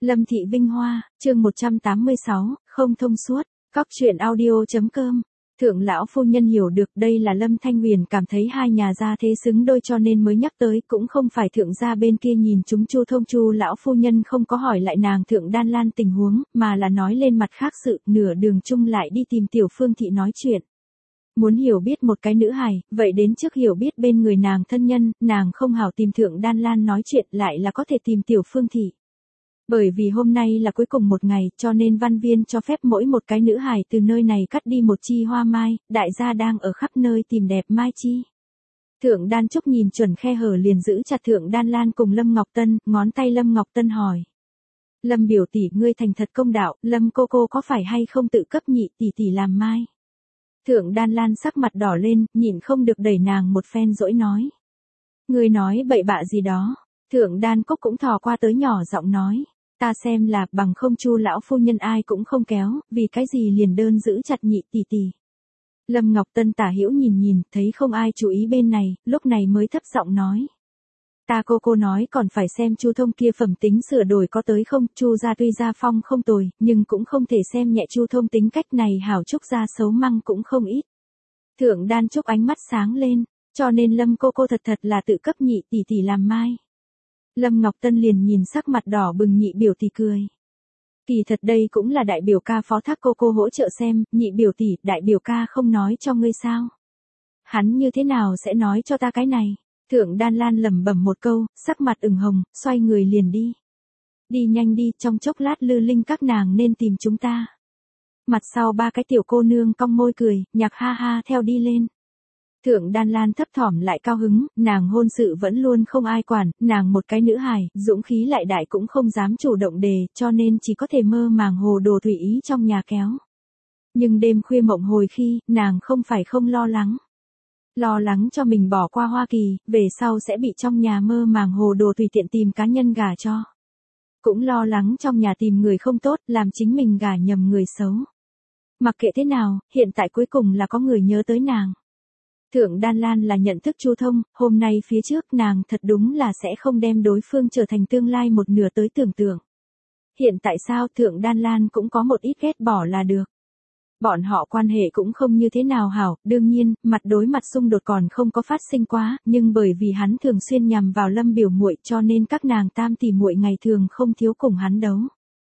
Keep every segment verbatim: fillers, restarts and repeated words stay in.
Lâm Thị Vinh Hoa, chương một trăm tám mươi sáu, không thông suốt, cóc truyện audio.com. Thượng lão phu nhân hiểu được đây là Lâm Thanh Huyền cảm thấy hai nhà gia thế xứng đôi cho nên mới nhắc tới, cũng không phải thượng gia bên kia nhìn chúng Chu Thông. Chu lão phu nhân không có hỏi lại nàng Thượng Đan Lan tình huống, mà là nói lên mặt khác sự, nửa đường chung lại đi tìm Tiểu Phương Thị nói chuyện. Muốn hiểu biết một cái nữ hài, vậy đến trước hiểu biết bên người nàng thân nhân, nàng không hảo tìm Thượng Đan Lan nói chuyện lại là có thể tìm Tiểu Phương Thị. Bởi vì hôm nay là cuối cùng một ngày, cho nên văn viên cho phép mỗi một cái nữ hài từ nơi này cắt đi một chi hoa mai, đại gia đang ở khắp nơi tìm đẹp mai chi. Thượng Đan Trúc nhìn chuẩn khe hở liền giữ chặt Thượng Đan Lan cùng Lâm Ngọc Tân, ngón tay Lâm Ngọc Tân hỏi. Lâm biểu tỷ, ngươi thành thật công đạo, Lâm cô cô có phải hay không tự cấp nhị tỷ tỷ làm mai? Thượng Đan Lan sắc mặt đỏ lên, nhịn không được đẩy nàng một phen dỗi nói. Ngươi nói bậy bạ gì đó? Thượng Đan Cốc cũng thò qua tới nhỏ giọng nói. Ta xem là bằng không Chu lão phu nhân ai cũng không kéo, vì cái gì liền đơn giữ chặt nhị tỷ tỷ. Lâm Ngọc Tân tả hữu nhìn nhìn, thấy không ai chú ý bên này, lúc này mới thấp giọng nói. Ta cô cô nói còn phải xem Chu Thông kia phẩm tính sửa đổi có tới không, Chu gia tuy gia phong không tồi, nhưng cũng không thể xem nhẹ Chu Thông tính cách này, hảo Trúc gia xấu măng cũng không ít. Thượng Đan Trúc ánh mắt sáng lên, cho nên Lâm cô cô thật thật là tự cấp nhị tỷ tỷ làm mai. Lâm Ngọc Tân liền nhìn sắc mặt đỏ bừng nhị biểu tỷ cười. Kỳ thật đây cũng là đại biểu ca phó thác cô cô hỗ trợ xem, nhị biểu tỷ, đại biểu ca không nói cho ngươi sao? Hắn như thế nào sẽ nói cho ta cái này? Thượng Đan Lan lẩm bẩm một câu, sắc mặt ửng hồng, xoay người liền đi. Đi nhanh đi, trong chốc lát Lư Linh các nàng nên tìm chúng ta. Mặt sau ba cái tiểu cô nương cong môi cười, nhạc ha ha theo đi lên. Thượng Đan Lan thấp thỏm lại cao hứng, nàng hôn sự vẫn luôn không ai quản, nàng một cái nữ hài, dũng khí lại đại cũng không dám chủ động đề, cho nên chỉ có thể mơ màng hồ đồ tùy ý trong nhà kéo. Nhưng đêm khuya mộng hồi khi, nàng không phải không lo lắng. Lo lắng cho mình bỏ qua Hoa Kỳ, về sau sẽ bị trong nhà mơ màng hồ đồ tùy tiện tìm cá nhân gả cho. Cũng lo lắng trong nhà tìm người không tốt, làm chính mình gả nhầm người xấu. Mặc kệ thế nào, hiện tại cuối cùng là có người nhớ tới nàng. Thượng Đan Lan là nhận thức Chu Thông, hôm nay phía trước nàng thật đúng là sẽ không đem đối phương trở thành tương lai một nửa tới tưởng tượng. Hiện tại sao Thượng Đan Lan cũng có một ít ghét bỏ là được. Bọn họ quan hệ cũng không như thế nào hảo, đương nhiên, mặt đối mặt xung đột còn không có phát sinh quá, nhưng bởi vì hắn thường xuyên nhằm vào Lâm biểu muội cho nên các nàng tam tỷ muội ngày thường không thiếu cùng hắn đấu.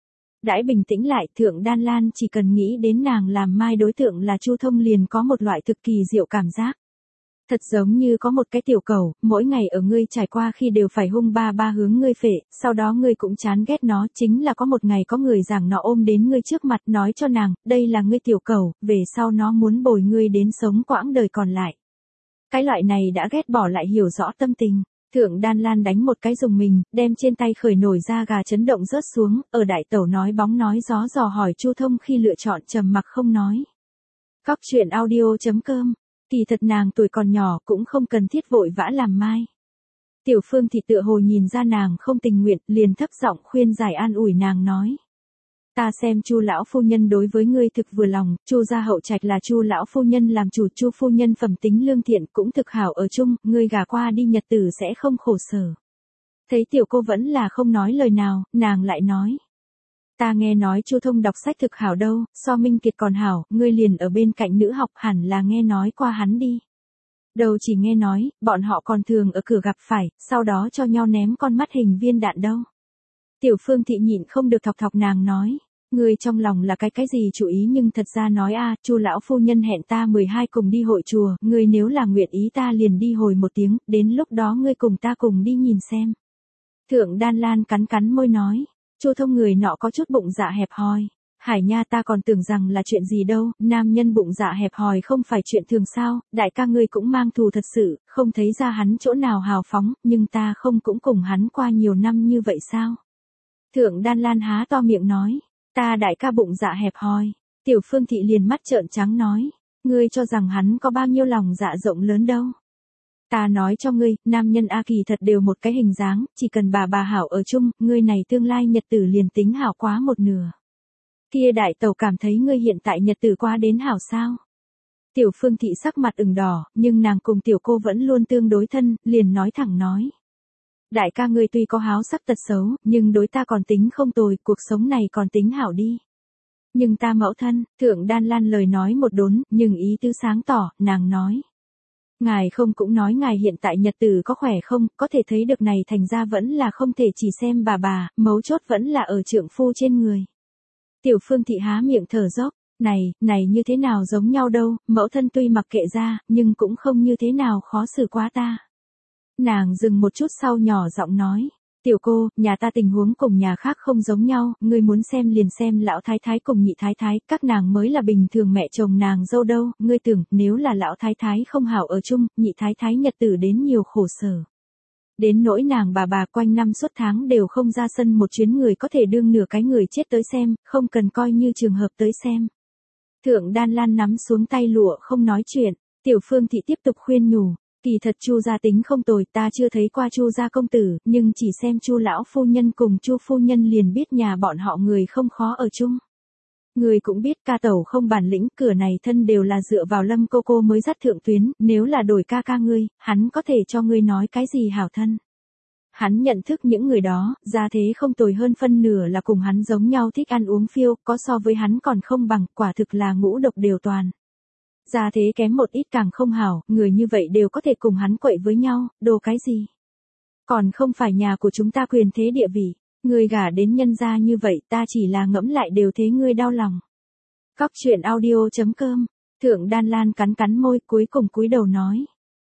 Đãi bình tĩnh lại, Thượng Đan Lan chỉ cần nghĩ đến nàng làm mai đối tượng là Chu Thông liền có một loại thực kỳ diệu cảm giác. Thật giống như có một cái tiểu cầu, mỗi ngày ở ngươi trải qua khi đều phải hung ba ba hướng ngươi phệ, sau đó ngươi cũng chán ghét nó, chính là có một ngày có người giảng nó ôm đến ngươi trước mặt nói cho nàng, đây là ngươi tiểu cầu, về sau nó muốn bồi ngươi đến sống quãng đời còn lại. Cái loại này đã ghét bỏ lại hiểu rõ tâm tình. Thượng Đan Lan đánh một cái dùng mình, đem trên tay khởi nổi da gà chấn động rớt xuống, ở đại tẩu nói bóng nói gió dò hỏi Chu Thông khi lựa chọn trầm mặc không nói. Cóc truyện audio.com. Kỳ thật nàng tuổi còn nhỏ cũng không cần thiết vội vã làm mai. Tiểu Phương Thị tựa hồ nhìn ra nàng không tình nguyện, liền thấp giọng khuyên giải an ủi nàng nói. Ta xem Chu lão phu nhân đối với ngươi thực vừa lòng, Chu gia hậu trạch là Chu lão phu nhân làm chủ, Chu phu nhân phẩm tính lương thiện cũng thực hảo ở chung, ngươi gả qua đi nhật tử sẽ không khổ sở. Thấy tiểu cô vẫn là không nói lời nào, nàng lại nói. Ta nghe nói Chu Thông đọc sách thực hảo đâu, so Minh Kiệt còn hảo, ngươi liền ở bên cạnh nữ học hẳn là nghe nói qua hắn đi. Đâu chỉ nghe nói, bọn họ còn thường ở cửa gặp phải, sau đó cho nhau ném con mắt hình viên đạn đâu. Tiểu Phương Thị nhịn không được thọc thọc nàng nói, ngươi trong lòng là cái cái gì chủ ý nhưng thật ra nói a, Chu lão phu nhân hẹn ta mười hai cùng đi hội chùa, ngươi nếu là nguyện ý ta liền đi hồi một tiếng, đến lúc đó ngươi cùng ta cùng đi nhìn xem. Thượng Đan Lan cắn cắn môi nói. Chu Thông người nọ có chút bụng dạ hẹp hòi. Hải nha, ta còn tưởng rằng là chuyện gì đâu, nam nhân bụng dạ hẹp hòi không phải chuyện thường sao, đại ca ngươi cũng mang thù thật sự, không thấy ra hắn chỗ nào hào phóng, nhưng ta không cũng cùng hắn qua nhiều năm như vậy sao? Thượng Đan Lan há to miệng nói, ta đại ca bụng dạ hẹp hòi. Tiểu Phương Thị liền mắt trợn trắng nói, ngươi cho rằng hắn có bao nhiêu lòng dạ rộng lớn đâu. Ta nói cho ngươi, nam nhân A kỳ thật đều một cái hình dáng, chỉ cần bà bà hảo ở chung, ngươi này tương lai nhật tử liền tính hảo quá một nửa. Kia đại tẩu cảm thấy ngươi hiện tại nhật tử qua đến hảo sao? Tiểu Phương Thị sắc mặt ửng đỏ, nhưng nàng cùng tiểu cô vẫn luôn tương đối thân, liền nói thẳng nói. Đại ca ngươi tuy có háo sắc tật xấu, nhưng đối ta còn tính không tồi, cuộc sống này còn tính hảo đi. Nhưng ta mẫu thân, Thượng Đan Lan lời nói một đốn, nhưng ý tứ sáng tỏ, nàng nói. Ngài không cũng nói ngài hiện tại nhật tử có khỏe không, có thể thấy được này thành ra vẫn là không thể chỉ xem bà bà, mấu chốt vẫn là ở trượng phu trên người. Tiểu Phương Thị há miệng thở dốc, này, này như thế nào giống nhau đâu, mẫu thân tuy mặc kệ ra, nhưng cũng không như thế nào khó xử quá ta. Nàng dừng một chút sau nhỏ giọng nói. Tiểu cô, nhà ta tình huống cùng nhà khác không giống nhau, ngươi muốn xem liền xem lão thái thái cùng nhị thái thái, các nàng mới là bình thường mẹ chồng nàng dâu đâu, ngươi tưởng nếu là lão thái thái không hảo ở chung, nhị thái thái nhật tử đến nhiều khổ sở. Đến nỗi nàng bà bà quanh năm suốt tháng đều không ra sân một chuyến người có thể đương nửa cái người chết tới xem, không cần coi như trường hợp tới xem. Thượng Đan Lan nắm xuống tay lụa không nói chuyện, Tiểu Phương Thị tiếp tục khuyên nhủ. Kỳ thật Chu gia tính không tồi, ta chưa thấy qua Chu gia công tử, nhưng chỉ xem Chu lão phu nhân cùng Chu phu nhân liền biết nhà bọn họ người không khó ở chung. Người cũng biết ca tẩu không bản lĩnh, cửa này thân đều là dựa vào Lâm cô cô mới dắt thượng tuyến, nếu là đổi ca ca ngươi, hắn có thể cho ngươi nói cái gì hảo thân. Hắn nhận thức những người đó, gia thế không tồi hơn phân nửa là cùng hắn giống nhau thích ăn uống phiêu, có so với hắn còn không bằng, quả thực là ngũ độc đều toàn. Gia thế kém một ít càng không hảo, người như vậy đều có thể cùng hắn quậy với nhau, đồ cái gì. Còn không phải nhà của chúng ta quyền thế địa vị, người gả đến nhân gia như vậy ta chỉ là ngẫm lại đều thế ngươi đau lòng. Cóc truyện audio chấm com, Thượng Đan Lan cắn cắn môi cuối cùng cúi đầu nói.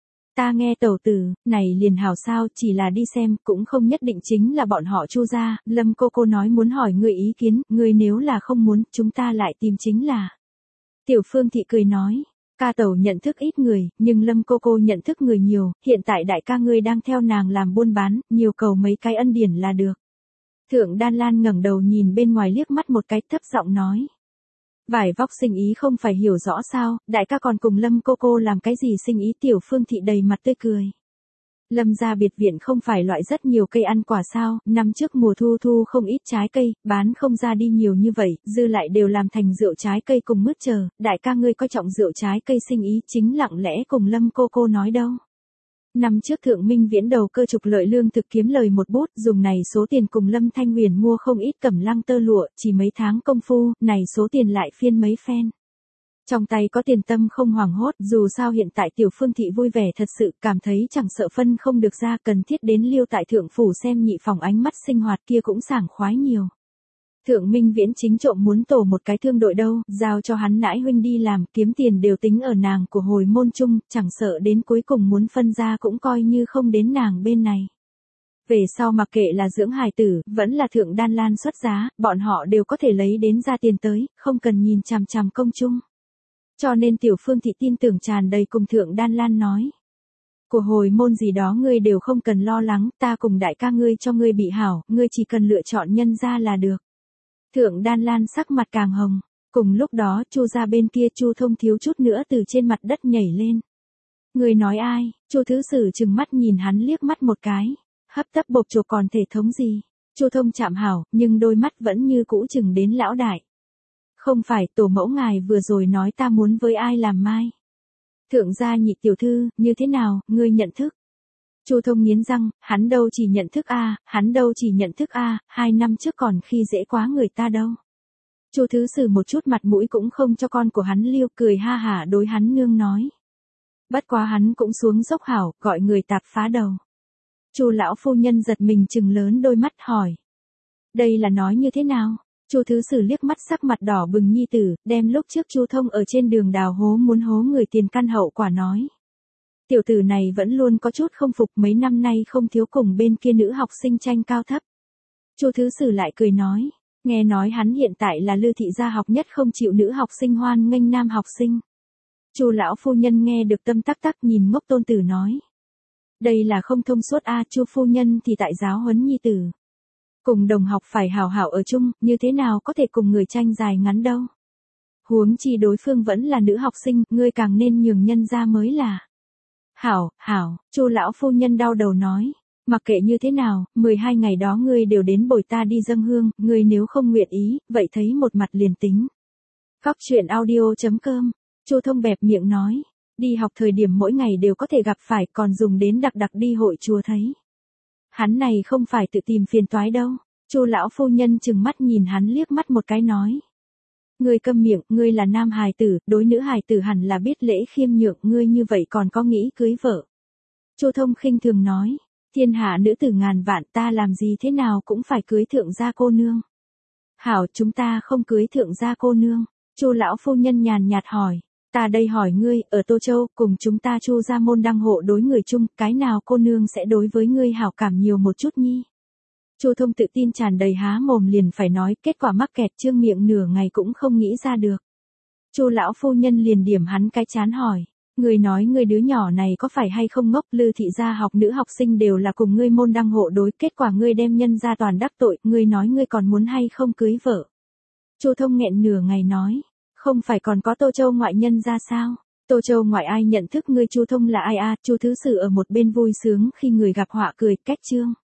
Ta nghe tẩu tử, này liền hảo sao, chỉ là đi xem, cũng không nhất định chính là bọn họ Chu gia, Lâm cô cô nói muốn hỏi người ý kiến, người nếu là không muốn, chúng ta lại tìm chính là. Tiểu Phương Thị cười nói, ca tẩu nhận thức ít người, nhưng Lâm cô cô nhận thức người nhiều, hiện tại đại ca ngươi đang theo nàng làm buôn bán, nhiều cầu mấy cái ân điển là được. Thượng Đan Lan ngẩng đầu nhìn bên ngoài liếc mắt một cái thấp giọng nói. Vải vóc sinh ý không phải hiểu rõ sao, đại ca còn cùng Lâm cô cô làm cái gì sinh ý. Tiểu Phương Thị đầy mặt tươi cười. Lâm gia biệt viện không phải loại rất nhiều cây ăn quả sao, năm trước mùa thu thu không ít trái cây, bán không ra đi nhiều như vậy, dư lại đều làm thành rượu trái cây cùng mứt chờ, đại ca ngươi coi trọng rượu trái cây sinh ý chính lặng lẽ cùng Lâm cô cô nói đâu. Năm trước Thượng Minh Viễn đầu cơ trục lợi lương thực kiếm lời một bút, dùng này số tiền cùng Lâm Thanh Huyền mua không ít cẩm lăng tơ lụa, chỉ mấy tháng công phu, này số tiền lại phiên mấy phen. Trong tay có tiền tâm không hoảng hốt, dù sao hiện tại Tiểu Phương Thị vui vẻ thật sự, cảm thấy chẳng sợ phân không được ra, cần thiết đến lưu tại thượng phủ xem nhị phòng ánh mắt sinh hoạt kia cũng sảng khoái nhiều. Thượng Minh Viễn chính trộm muốn tổ một cái thương đội đâu, giao cho hắn nãi huynh đi làm, kiếm tiền đều tính ở nàng của hồi môn chung, chẳng sợ đến cuối cùng muốn phân ra cũng coi như không đến nàng bên này. Về sau mặc kệ là dưỡng hài tử, vẫn là Thượng Đan Lan xuất giá, bọn họ đều có thể lấy đến ra tiền tới, không cần nhìn chằm chằm công chung. Cho nên Tiểu Phương Thị tin tưởng tràn đầy cùng Thượng Đan Lan nói. Của hồi môn gì đó ngươi đều không cần lo lắng, ta cùng đại ca ngươi cho ngươi bị hảo, ngươi chỉ cần lựa chọn nhân ra là được. Thượng Đan Lan sắc mặt càng hồng, cùng lúc đó Chu gia bên kia Chu Thông thiếu chút nữa từ trên mặt đất nhảy lên. Ngươi nói ai? Chu Thứ Sử trừng mắt nhìn hắn liếc mắt một cái, hấp tấp bộc trộp còn thể thống gì? Chu Thông chạm hảo, nhưng đôi mắt vẫn như cũ chừng đến lão đại. Không phải, tổ mẫu ngài vừa rồi nói ta muốn với ai làm mai. Thượng gia nhị tiểu thư, như thế nào, ngươi nhận thức? Chu Thông nghiến răng, hắn đâu chỉ nhận thức a, hắn đâu chỉ nhận thức a, hai năm trước còn khi dễ quá người ta đâu. Chu Thứ Sử một chút mặt mũi cũng không cho con của hắn liêu, cười ha hả đối hắn nương nói. Bất quá hắn cũng xuống dốc hảo, gọi người tạp phá đầu. Chu lão phu nhân giật mình trừng lớn đôi mắt hỏi. Đây là nói như thế nào? Chu Thứ Sử liếc mắt sắc mặt đỏ bừng nhi tử, đem lúc trước Chu Thông ở trên đường đào hố muốn hố người tiền căn hậu quả nói. Tiểu tử này vẫn luôn có chút không phục, mấy năm nay không thiếu cùng bên kia nữ học sinh tranh cao thấp. Chu Thứ Sử lại cười nói, nghe nói hắn hiện tại là Lư thị gia học nhất không chịu nữ học sinh hoan nghênh nam học sinh. Chu lão phu nhân nghe được tâm tắc tắc nhìn ngốc tôn tử nói. Đây là không thông suốt a, Chu phu nhân thì tại giáo huấn nhi tử. Cùng đồng học phải hảo hảo ở chung, như thế nào có thể cùng người tranh dài ngắn đâu. Huống chi đối phương vẫn là nữ học sinh, ngươi càng nên nhường nhân ra mới là. Hảo, hảo, Chu lão phu nhân đau đầu nói, mặc kệ như thế nào, mười hai ngày đó ngươi đều đến bồi ta đi dâng hương, ngươi nếu không nguyện ý, vậy thấy một mặt liền tính. Cóc truyện audio chấm com, Chu Thông bẹp miệng nói, đi học thời điểm mỗi ngày đều có thể gặp phải, còn dùng đến đặc đặc đi hội chùa thấy. Hắn này không phải tự tìm phiền toái đâu. Chu lão phu nhân chừng mắt nhìn hắn liếc mắt một cái nói. Ngươi câm miệng, ngươi là nam hài tử, đối nữ hài tử hẳn là biết lễ khiêm nhượng, ngươi như vậy còn có nghĩ cưới vợ. Chu Thông khinh thường nói, thiên hạ nữ tử ngàn vạn, ta làm gì thế nào cũng phải cưới thượng gia cô nương. Hảo, chúng ta không cưới thượng gia cô nương. Chu lão phu nhân nhàn nhạt hỏi, ta đây hỏi ngươi, ở Tô Châu, cùng chúng ta Chu gia môn đăng hộ đối người chung, cái nào cô nương sẽ đối với ngươi hảo cảm nhiều một chút nhi? Chu Thông tự tin tràn đầy há mồm liền phải nói, kết quả mắc kẹt trương miệng nửa ngày cũng không nghĩ ra được. Chu lão phu nhân liền điểm hắn cái chán hỏi, ngươi nói ngươi đứa nhỏ này có phải hay không ngốc, Lư thị gia học nữ học sinh đều là cùng ngươi môn đăng hộ đối, kết quả ngươi đem nhân gia toàn đắc tội, ngươi nói ngươi còn muốn hay không cưới vợ. Chu Thông nghẹn nửa ngày nói, không phải còn có Tô Châu ngoại nhân ra sao? Tô Châu ngoại ai nhận thức ngươi? Chu Thông là ai a? Chu Thứ Sử ở một bên vui sướng khi người gặp họa cười, cách chương.